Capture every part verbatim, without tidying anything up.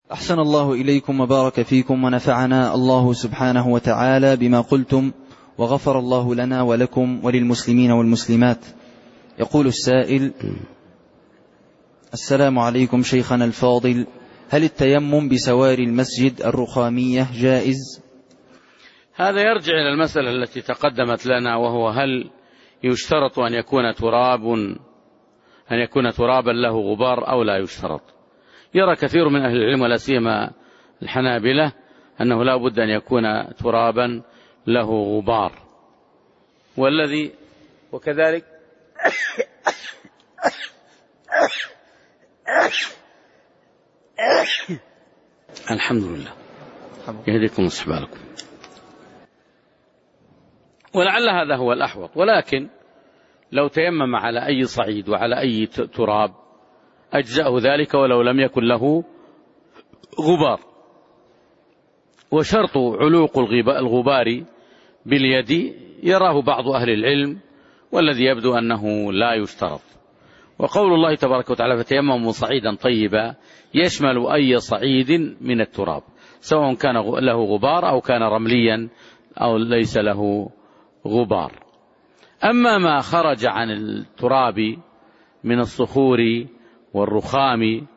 أحسن الله إليكم وبارك فيكم ونفعنا الله سبحانه وتعالى بما قلتم، وغفر الله لنا ولكم وللمسلمين والمسلمات. يقول السائل: السلام عليكم شيخنا الفاضل، هل التيمم بسوار المسجد الرخامية جائز؟ هذا يرجع إلى المسألة التي تقدمت لنا، وهو هل يشترط أن يكون تراب أن يكون ترابا له غبار أو لا يشترط. يرى كثير من أهل العلم ولا سيما الحنابلة أنه لا بد أن يكون ترابا له غبار، والذي وكذلك الحمد لله يهديكم ويصلح بالكم. ولعل هذا هو الأحوط، ولكن لو تيمم على أي صعيد وعلى أي تراب أجزأه ذلك ولو لم يكن له غبار. وشرط علوق الغبار باليد يراه بعض أهل العلم، والذي يبدو أنه لا يشترط. وقول الله تبارك وتعالى: فتيمموا صعيدا طيبا، يشمل أي صعيد من التراب، سواء كان له غبار أو كان رمليا أو ليس له غبار. أما ما خرج عن التراب من الصخور والرخام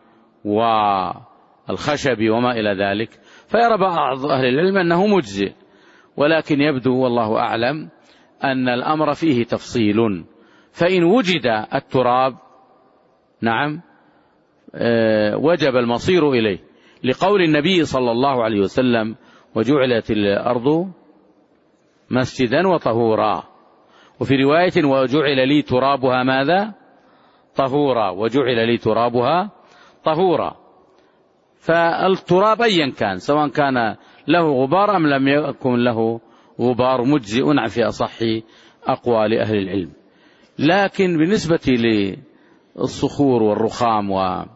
والخشب وما إلى ذلك فيرى بعض أهل العلم أنه مجزئ، ولكن يبدو والله أعلم أن الأمر فيه تفصيل. فإن وجد التراب نعم وجب المصير إليه، لقول النبي صلى الله عليه وسلم: وجعلت الأرض مسجدا وطهورا. وفي رواية: وجعل لي ترابها ماذا؟ طهورا. وجعل لي ترابها طهورا. فالتراب أيا كان، سواء كان له غبار أم لم يكن له غبار، مجزئ في أصح أقوال أهل العلم. لكن بالنسبة للصخور والرخام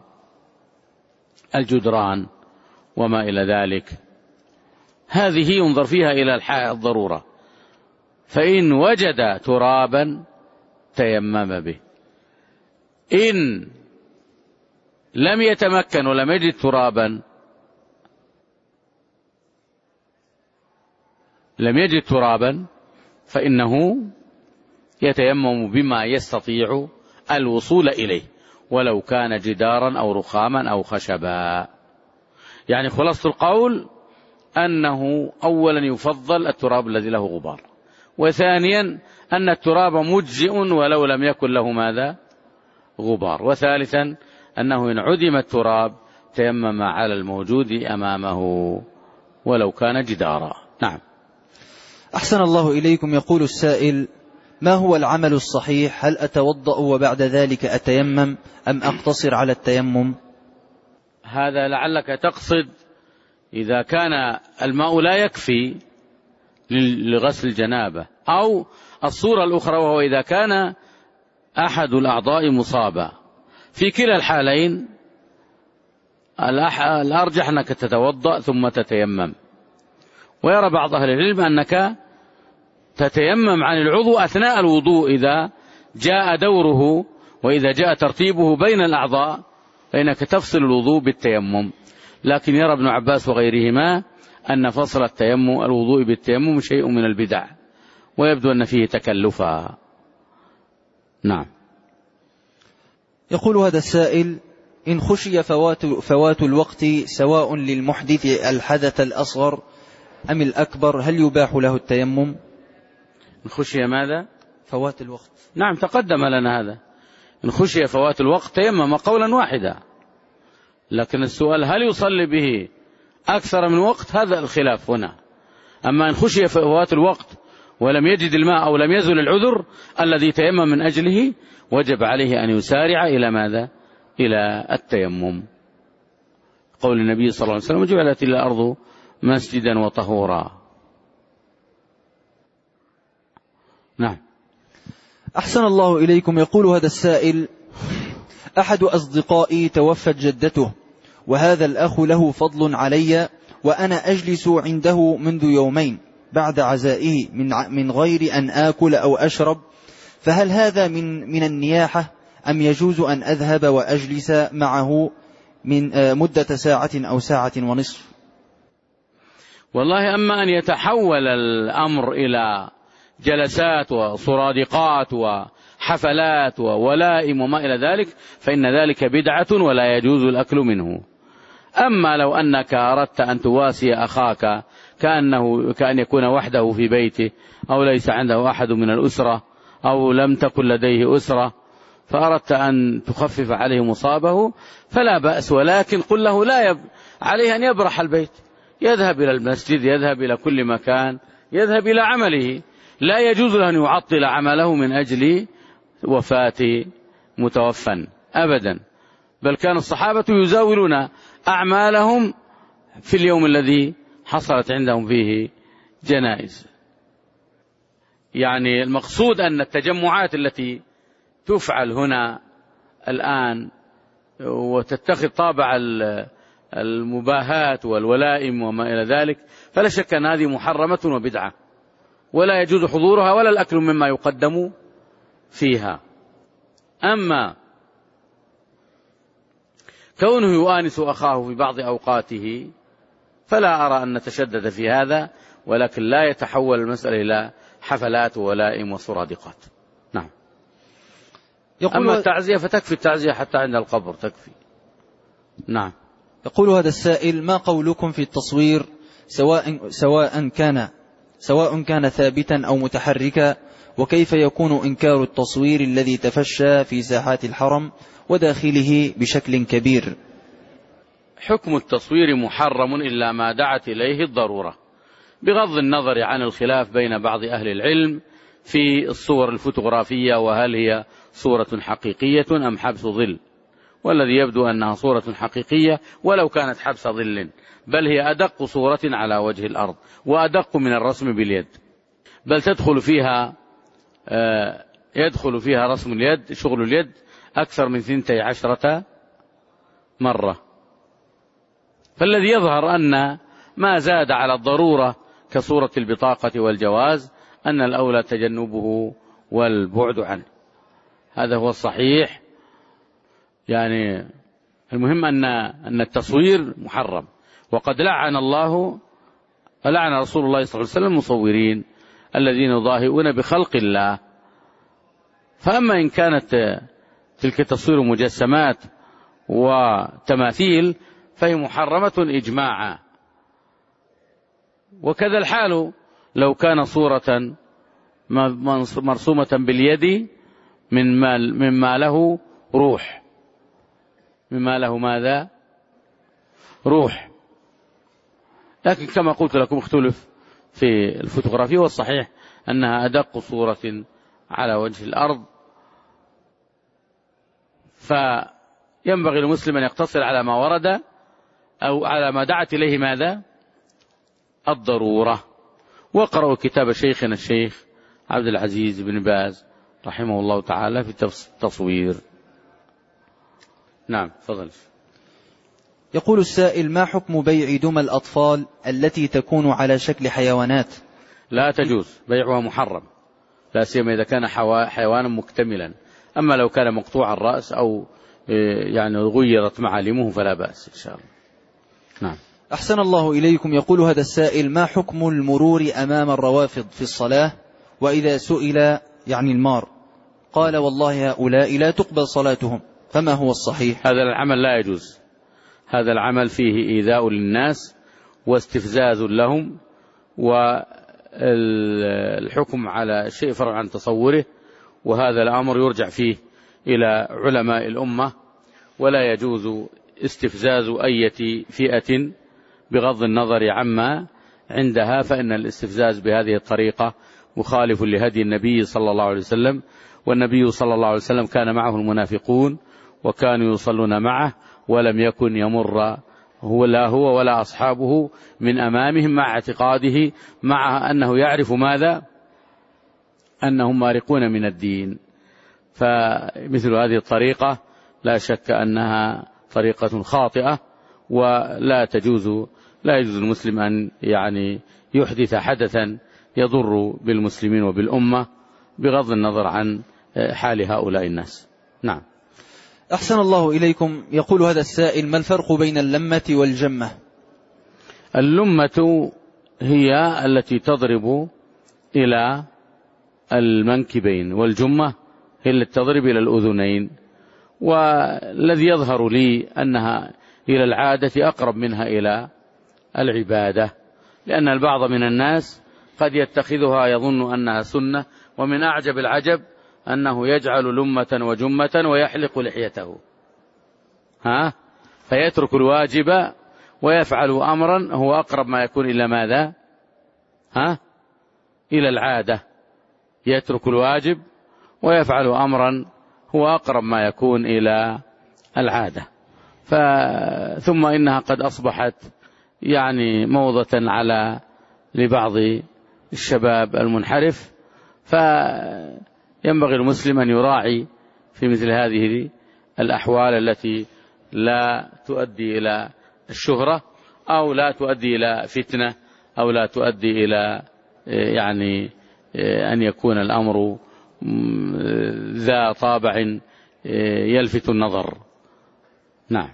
والجدران وما إلى ذلك، هذه ينظر فيها إلى الضرورة. فإن وجد ترابا تيمم به، إن لم يتمكن ولم يجد ترابا لم يجد ترابا فإنه يتيمم بما يستطيع الوصول إليه، ولو كان جدارا أو رخاما أو خشبا. يعني خلاصة القول أنه أولا يفضل التراب الذي له غبار، وثانيا أن التراب مجزئ ولو لم يكن له ماذا؟ غبار، وثالثا أنه إن عدم التراب تيمم على الموجود أمامه ولو كان جدارا. نعم. أحسن الله إليكم. يقول السائل: ما هو العمل الصحيح؟ هل أتوضأ وبعد ذلك أتيمم أم أقتصر على التيمم؟ هذا لعلك تقصد إذا كان الماء لا يكفي لغسل الجنابة، أو الصورة الأخرى وهو إذا كان أحد الأعضاء مصابة. في كلا الحالين الأرجح أنك تتوضأ ثم تتيمم. ويرى بعض أهل العلم أنك تتيمم عن العضو أثناء الوضوء إذا جاء دوره، وإذا جاء ترتيبه بين الأعضاء فإنك تفصل الوضوء بالتيمم. لكن يرى ابن عباس وغيرهما أن فصل التيمم الوضوء بالتيمم شيء من البدع، ويبدو أن فيه تكلفا. نعم. يقول هذا السائل: إن خشي فوات, فوات الوقت سواء للمحدث الحدث الأصغر أم الأكبر، هل يباح له التيمم؟ إن خشي ماذا؟ فوات الوقت. نعم تقدم لنا هذا. إن خشي فوات الوقت تيمم قولا واحدا، لكن السؤال هل يصلي به أكثر من وقت؟ هذا الخلاف هنا. أما إن خشي فوات الوقت ولم يجد الماء أو لم يزل العذر الذي تيمم من أجله، وجب عليه أن يسارع إلى ماذا؟ إلى التيمم. قول النبي صلى الله عليه وسلم: جعلت الأرض مسجدا وطهورا. نعم. أحسن الله إليكم. يقول هذا السائل: أحد أصدقائي توفت جدته، وهذا الأخ له فضل علي، وأنا أجلس عنده منذ يومين بعد عزائه من من غير أن آكل أو أشرب، فهل هذا من من النياحة أم يجوز أن أذهب وأجلس معه من مدة ساعة أو ساعة ونصف؟ والله أما أن يتحول الأمر إلى جلسات وصرادقات وحفلات وولائم وما إلى ذلك فإن ذلك بدعة ولا يجوز الأكل منه. أما لو أنك أردت أن تواسي أخاك كأنه كأن يكون وحده في بيته أو ليس عنده أحد من الأسرة أو لم تكن لديه أسرة فأردت أن تخفف عليه مصابه فلا بأس، ولكن قل له لا يب... عليه أن يبرح البيت، يذهب إلى المسجد، يذهب إلى كل مكان، يذهب إلى عمله، لا يجوز له أن يعطل عمله من أجل وفاة متوفى أبدا، بل كان الصحابة يزاولون أعمالهم في اليوم الذي حصلت عندهم فيه جنائز. يعني المقصود أن التجمعات التي تفعل هنا الآن وتتخذ طابع المباهاة والولائم وما إلى ذلك فلا شك أن هذه محرمة وبدعة ولا يجوز حضورها ولا الأكل مما يقدم فيها. أما كونه يؤانس أخاه في بعض أوقاته فلا أرى أن نتشدد في هذا، ولكن لا يتحول المسألة إلى حفلات وولائم وصرادقات. نعم. أما التعزية فتكفي التعزية حتى عند القبر تكفي. نعم. يقول هذا السائل: ما قولكم في التصوير سواء سواء كان سواء كان ثابتا أو متحركا، وكيف يكون إنكار التصوير الذي تفشى في ساحات الحرم وداخله بشكل كبير؟ حكم التصوير محرم إلا ما دعت إليه الضرورة، بغض النظر عن الخلاف بين بعض أهل العلم في الصور الفوتوغرافية وهل هي صورة حقيقية أم حبس ظل، والذي يبدو أنها صورة حقيقية ولو كانت حبس ظل، بل هي أدق صورة على وجه الأرض وأدق من الرسم باليد، بل تدخل فيها يدخل فيها رسم اليد شغل اليد أكثر من ثنتي عشرة مرة. فالذي يظهر أن ما زاد على الضرورة كصورة البطاقة والجواز أن الأولى تجنبه والبعد عنه، هذا هو الصحيح. يعني المهم أن أن التصوير محرم، وقد لعن الله لعن رسول الله صلى الله عليه وسلم المصورين الذين يضاهئون بخلق الله. فأما إن كانت تلك التصوير مجسمات وتماثيل فهي محرمة إجماعا. وكذا الحال لو كان صورة مرسومة باليد مما له روح، مما له ماذا؟ روح. لكن كما قلت لكم اختلف في الفوتوغرافيا، والصحيح أنها أدق صورة على وجه الأرض. فينبغي المسلم أن يقتصر على ما ورد أو على ما دعت إليه ماذا؟ الضرورة. واقرأوا كتاب شيخنا الشيخ عبد العزيز بن باز رحمه الله تعالى في التصوير. نعم تفضل. يقول السائل: ما حكم بيع دمى الأطفال التي تكون على شكل حيوانات؟ لا تجوز بيعها، محرم، لا سيما إذا كان حيوانا مكتملا. أما لو كان مقطوع الرأس أو يعني غيرت معالمه فلا بأس إن شاء الله. نعم. أحسن الله إليكم. يقول هذا السائل: ما حكم المرور أمام الروافض في الصلاة وإذا سئل يعني المار قال والله هؤلاء لا تقبل صلاتهم، فما هو الصحيح؟ هذا العمل لا يجوز، هذا العمل فيه إيذاء للناس واستفزاز لهم، والحكم على شيء فرع عن تصوره، وهذا الأمر يرجع فيه إلى علماء الأمة، ولا يجوز استفزاز أي فئة بغض النظر عما عندها، فإن الاستفزاز بهذه الطريقة مخالف لهدي النبي صلى الله عليه وسلم، والنبي صلى الله عليه وسلم كان معه المنافقون وكانوا يصلون معه ولم يكن يمر هو لا هو ولا أصحابه من أمامهم، مع اعتقاده مع أنه يعرف ماذا؟ أنهم مارقون من الدين. فمثل هذه الطريقة لا شك أنها طريقة خاطئة، ولا تجوز لا يجوز المسلم أن يعني يحدث حدثا يضر بالمسلمين وبالأمة بغض النظر عن حال هؤلاء الناس. نعم. أحسن الله إليكم. يقول هذا السائل: ما الفرق بين اللمة والجمة؟ اللمة هي التي تضرب إلى المنكبين، والجمة هي التي تضرب إلى الأذنين، والذي يظهر لي أنها إلى العادة أقرب منها إلى العبادة، لأن البعض من الناس قد يتخذها يظن أنها سنة، ومن أعجب العجب أنه يجعل لمة وجمة ويحلق لحيته، ها فيترك الواجب ويفعل أمرا هو أقرب ما يكون إلى ماذا؟ ها إلى العادة، يترك الواجب ويفعل أمرا هو أقرب ما يكون إلى العادة. ثم إنها قد أصبحت يعني موضة على لبعض الشباب المنحرف، فينبغي المسلم أن يراعي في مثل هذه الأحوال التي لا تؤدي إلى الشهرة، أو لا تؤدي إلى فتنة، أو لا تؤدي إلى يعني أن يكون الأمر ذا طابع يلفت النظر. نعم.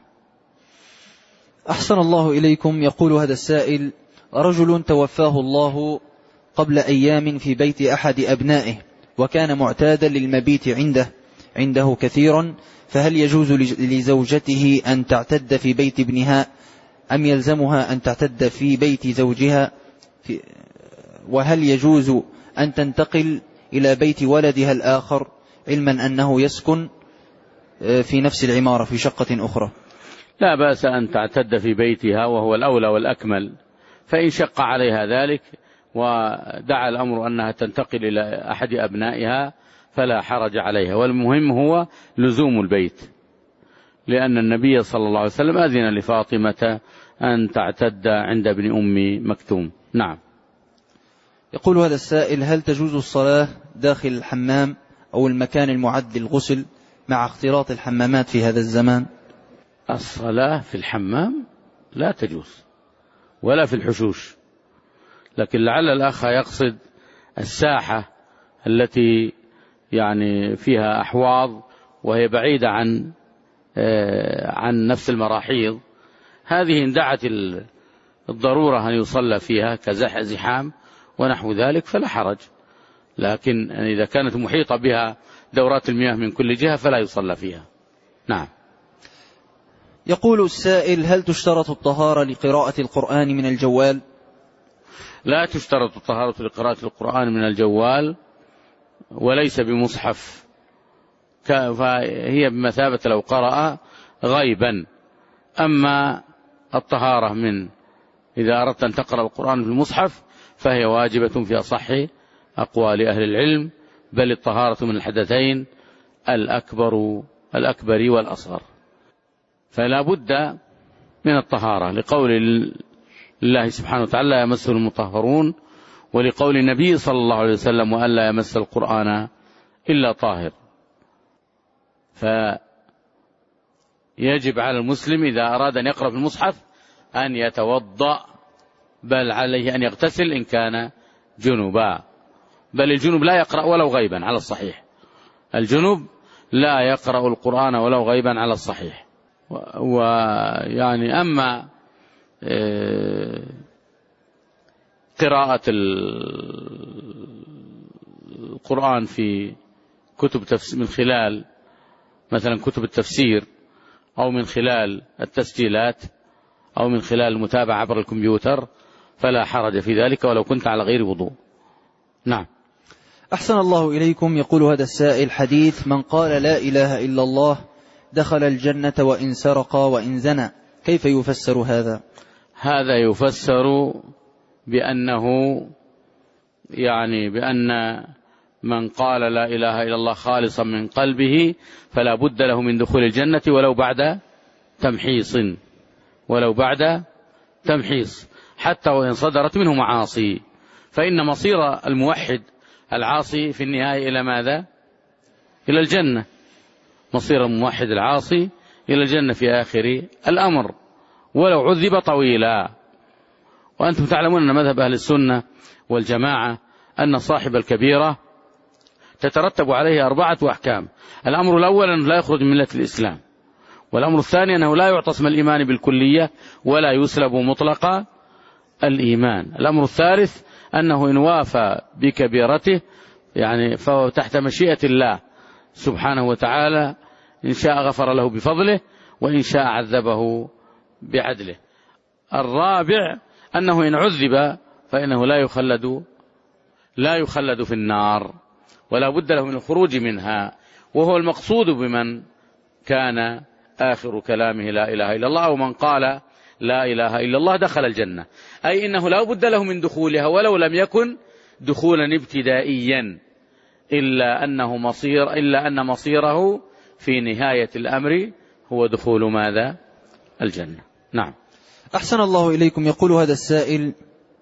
أحسن الله إليكم. يقول هذا السائل: رجل توفاه الله قبل أيام في بيت أحد أبنائه، وكان معتادا للمبيت عنده عنده كثيرا، فهل يجوز لزوجته أن تعتد في بيت ابنها، أم يلزمها أن تعتد في بيت زوجها؟ في وهل يجوز أن تنتقل إلى بيت ولدها الآخر، علما أنه يسكن في نفس العمارة في شقة أخرى؟ لا بأس أن تعتد في بيتها، وهو الأولى والأكمل، فإن شق عليها ذلك ودعا الأمر أنها تنتقل إلى أحد أبنائها فلا حرج عليها، والمهم هو لزوم البيت، لأن النبي صلى الله عليه وسلم أذن لفاطمة أن تعتد عند ابن أم مكتوم. نعم. يقول هذا السائل: هل تجوز الصلاة داخل الحمام أو المكان المعد للغسل مع اختلاط الحمامات في هذا الزمان؟ الصلاة في الحمام لا تجوز، ولا في الحشوش، لكن لعل الأخ يقصد الساحة التي يعني فيها أحواض وهي بعيدة عن عن نفس المراحيض، هذه إن دعت الضرورة أن يصلى فيها كزحام ونحو ذلك فلا حرج، لكن إذا كانت محيطة بها دورات المياه من كل جهة فلا يصلى فيها. نعم. يقول السائل: هل تشترط الطهارة لقراءة القرآن من الجوال؟ لا تشترط الطهارة لقراءة القرآن من الجوال، وليس بمصحف، فهي بمثابة لو قرأ غيبا. أما الطهارة من إذا أردت أن تقرأ القرآن في المصحف فهي واجبة في أصح أقوال أهل العلم، بل الطهارة من الحدثين الأكبر الأكبر والأصغر، فلا بد من الطهارة، لقول الله سبحانه وتعالى: لا يمسه المطهرون، ولقول النبي صلى الله عليه وسلم: وأن لا يمس القرآن إلا طاهر. فيجب على المسلم إذا أراد أن يقرأ في المصحف أن يتوضأ، بل عليه أن يغتسل إن كان جنبا، بل الجنب لا يقرأ ولو غيبا على الصحيح، الجنب لا يقرأ القرآن ولو غيبا على الصحيح. ويعني أما قراءة القرآن في كتب من خلال مثلا كتب التفسير، أو من خلال التسجيلات، أو من خلال المتابعة عبر الكمبيوتر، فلا حرج في ذلك ولو كنت على غير وضوء. نعم. أحسن الله إليكم. يقول هذا السائل: حديث من قال لا إله إلا الله دخل الجنة وإن سرق وإن زنى، كيف يفسر هذا؟ هذا يفسر بأنه يعني بأن من قال لا إله إلا الله خالصا من قلبه فلا بد له من دخول الجنة ولو بعد تمحيص، ولو بعد تمحيص، حتى وإن صدرت منه معاصي، فإن مصير الموحد العاصي في النهاية إلى ماذا؟ إلى الجنة، مصير الموحد العاصي إلى الجنة في آخر الأمر ولو عذب طويلا. وأنتم تعلمون أن مذهب أهل السنة والجماعة أن صاحب الكبيرة تترتب عليه أربعة أحكام. الأمر الأول أن لا يخرج من ملة الإسلام، والأمر الثاني أنه لا يعطى اسم الإيمان بالكلية ولا يسلب مطلق الإيمان. الأمر الثالث أنه إن وافى بكبيرته يعني فهو تحت مشيئة الله سبحانه وتعالى، إن شاء غفر له بفضله وإن شاء عذبه بعدله. الرابع أنه إن عذب فإنه لا يخلد لا يخلد في النار ولا بد له من الخروج منها، وهو المقصود بمن كان آخر كلامه لا إله إلا الله، أو من قال لا إله إلا الله دخل الجنة، أي إنه لا بد له من دخولها ولو لم يكن دخولا ابتدائيا، إلا أنه مصير إلا أن مصيره في نهاية الأمر هو دخول ماذا؟ الجنة. نعم. أحسن الله إليكم. يقول هذا السائل: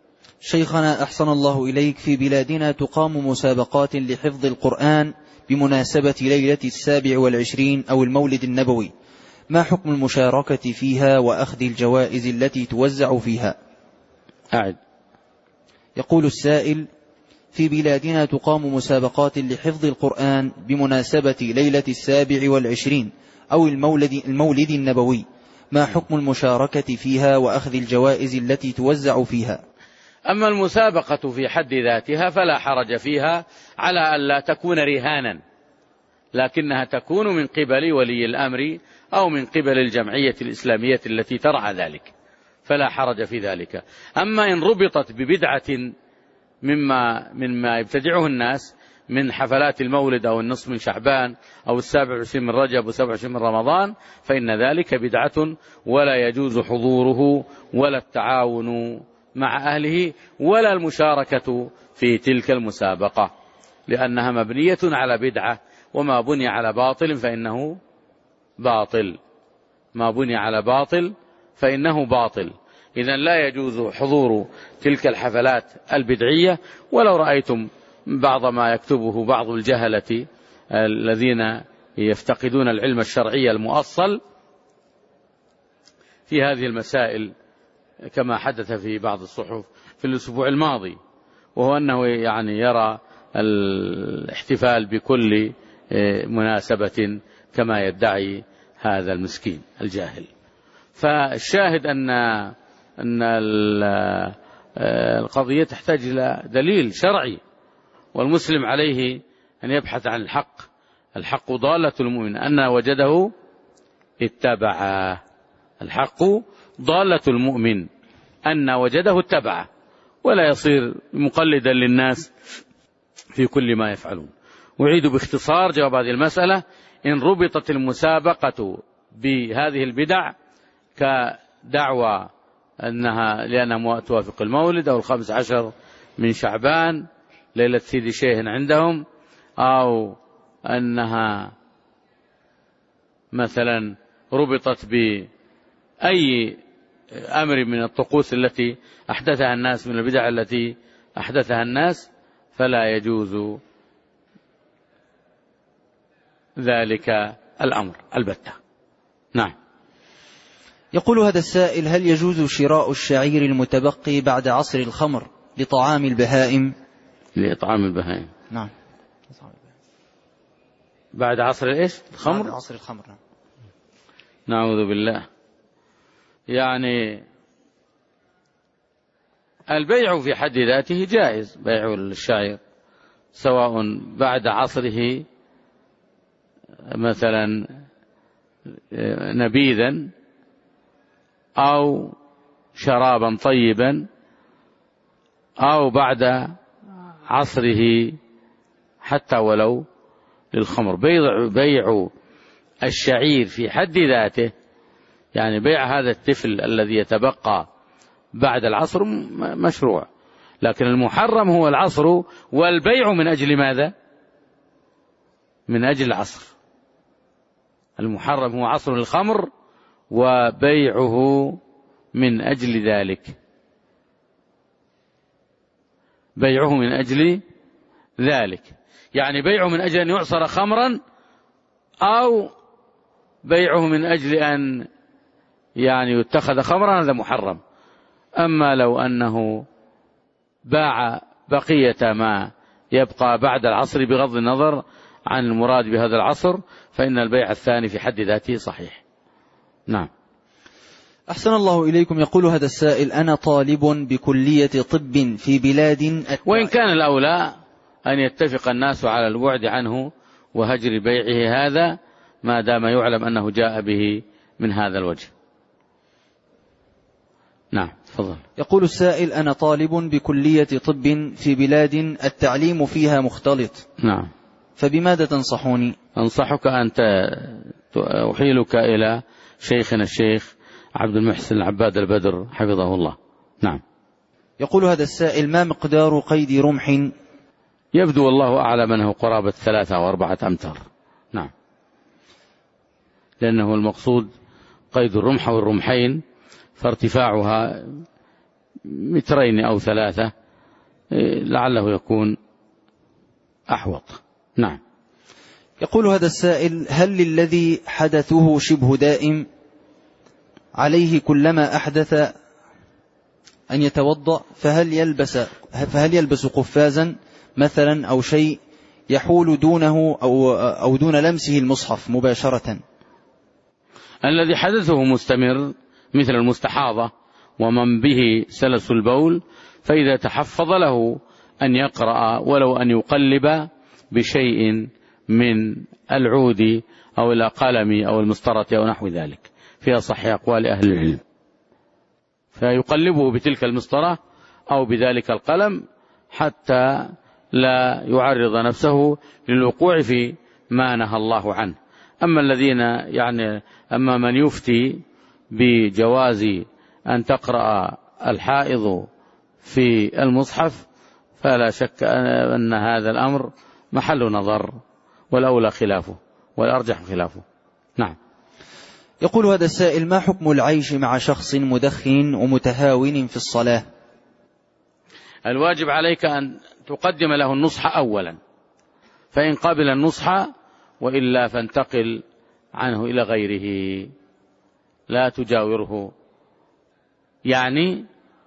شيخنا أحسن الله إليك، في بلادنا تقام مسابقات لحفظ القرآن بمناسبة ليلة السابع والعشرين أو المولد النبوي، ما حكم المشاركة فيها وأخذ الجوائز التي توزع فيها؟ أعد. يقول السائل: في بلادنا تقام مسابقات لحفظ القرآن بمناسبة ليلة السابع والعشرين أو المولد, المولد النبوي، ما حكم المشاركة فيها وأخذ الجوائز التي توزع فيها؟ أما المسابقة في حد ذاتها فلا حرج فيها على أن لا تكون رهانا، لكنها تكون من قبل ولي الأمر أو من قبل الجمعية الإسلامية التي ترعى ذلك، فلا حرج في ذلك. أما إن ربطت ببدعة مما مما يبتدعه الناس من حفلات المولد أو النصف من شعبان أو السابع والعشرين من رجب والسابع والعشرين من رمضان، فإن ذلك بدعة ولا يجوز حضوره ولا التعاون مع أهله ولا المشاركة في تلك المسابقة، لأنها مبنية على بدعة، وما بني على باطل فإنه باطل ما بني على باطل فإنه باطل. إذن لا يجوز حضور تلك الحفلات البدعية. ولو رأيتم بعض ما يكتبه بعض الجهلة الذين يفتقدون العلم الشرعي المؤصل في هذه المسائل، كما حدث في بعض الصحف في الأسبوع الماضي، وهو أنه يعني يرى الاحتفال بكل مناسبة كما يدعي هذا المسكين الجاهل. فالشاهد أن أن القضية تحتاج إلى دليل شرعي، والمسلم عليه أن يبحث عن الحق. الحق ضالة المؤمن، أن وجده اتبعه. الحق ضالة المؤمن، أن وجده اتبعه، ولا يصير مقلدا للناس في كل ما يفعلون. أعيد باختصار جواب هذه المسألة: إن ربطت المسابقة بهذه البدع كدعوى أنها لأنها توافق المولد أو الخامس عشر من شعبان ليلة سيدي شيخ عندهم، أو أنها مثلا ربطت بأي أمر من الطقوس التي أحدثها الناس، من البدع التي أحدثها الناس، فلا يجوز ذلك الأمر البتة. نعم. يقول هذا السائل: هل يجوز شراء الشعير المتبقي بعد عصر الخمر لطعام البهائم؟ لطعام البهائم. نعم. بعد عصر ايش؟ الخمر. بعد عصر الخمر. نعم. نعوذ بالله. يعني البيع في حد ذاته جائز، بيع الشعير سواء بعد عصره مثلا نبيذا أو شرابا طيبا، أو بعد عصره حتى ولو للخمر. بيع, بيع الشعير في حد ذاته، يعني بيع هذا التفل الذي يتبقى بعد العصر مشروع، لكن المحرم هو العصر، والبيع من أجل ماذا؟ من أجل العصر. المحرم هو عصر الخمر وبيعه من أجل ذلك، بيعه من أجل ذلك، يعني بيعه من أجل أن يعصر خمرا، أو بيعه من أجل أن يعني يتخذ خمرا، هذا محرم. أما لو أنه باع بقية ما يبقى بعد العصر بغض النظر عن المراد بهذا العصر، فإن البيع الثاني في حد ذاته صحيح. نعم. أحسن الله إليكم. يقول هذا السائل: أنا طالب بكلية طب في بلاد، وإن كان الأولى أن يتفق الناس على البعد عنه وهجر بيعه هذا ما دام يعلم أنه جاء به من هذا الوجه. نعم تفضل. يقول السائل: أنا طالب بكلية طب في بلاد التعليم فيها مختلط. نعم. فبماذا تنصحوني؟ أنصحك أن أحيلك إلى شيخنا الشيخ عبد المحسن العباد البدر حفظه الله. نعم. يقول هذا السائل: ما مقدار قيد رمح؟ يبدو والله أعلم أنه قرابة ثلاثة أو أربعة أمتار. نعم. لأنه المقصود قيد الرمح والرمحين، فارتفاعها مترين أو ثلاثة لعله يكون أحوط. نعم. يقول هذا السائل: هل للذي حدثه شبه دائم عليه كلما أحدث أن يتوضأ، فهل يلبس فهل يلبس قفازا مثلا أو شيء يحول دونه أو أو دون لمسه المصحف مباشرة؟ الذي حدثه مستمر مثل المستحاضة ومن به سلس البول، فإذا تحفظ له أن يقرأ ولو أن يقلب بشيء من العود أو القلم أو المسطرة أو نحو ذلك، في أصح أقوال أهل العلم، فيقلبه بتلك المسطرة أو بذلك القلم حتى لا يعرض نفسه للوقوع في ما نهى الله عنه. أما الذين يعني أما من يفتي بجواز أن تقرأ الحائض في المصحف فلا شك أن هذا الأمر محل نظر، والأولى خلافه والأرجح خلافه. نعم. يقول هذا السائل: ما حكم العيش مع شخص مدخن ومتهاون في الصلاة؟ الواجب عليك أن تقدم له النصح أولا، فإن قبل النصح وإلا فانتقل عنه إلى غيره، لا تجاوره، يعني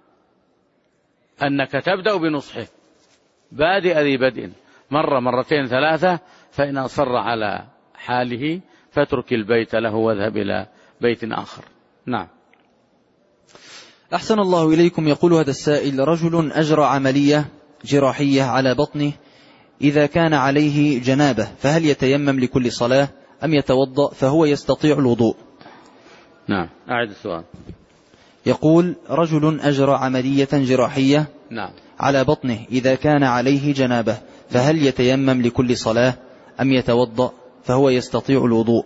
أنك تبدأ بنصحه بادئ ذي بدء مرة مرتين ثلاثة، فإن أصر على حاله فاترك البيت له واذهب إلى بيت آخر. نعم. أحسن الله إليكم. يقول هذا السائل: رجل أجرى عملية جراحية على بطنه، إذا كان عليه جنابة فهل يتيمم لكل صلاة أم يتوضأ فهو يستطيع الوضوء؟ نعم. أعد السؤال. يقول: رجل أجرى عملية جراحية نعم. على بطنه، إذا كان عليه جنابة فهل يتيمم لكل صلاة أم يتوضأ فهو يستطيع الوضوء؟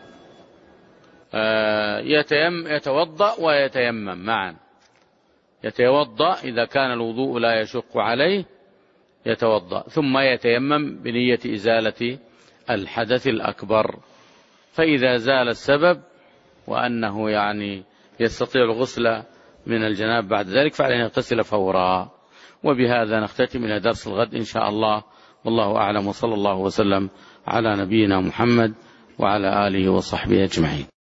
آه يتيم يتوضأ ويتيمم معا. يتوضأ إذا كان الوضوء لا يشق عليه يتوضأ، ثم يتيمم بنية إزالة الحدث الأكبر، فإذا زال السبب وأنه يعني يستطيع الغسل من الجناب بعد ذلك فعليه يغتسل فورا. وبهذا نختتم إلى درس الغد إن شاء الله، والله أعلم، وصلى الله وسلم على نبينا محمد وعلى آله وصحبه أجمعين.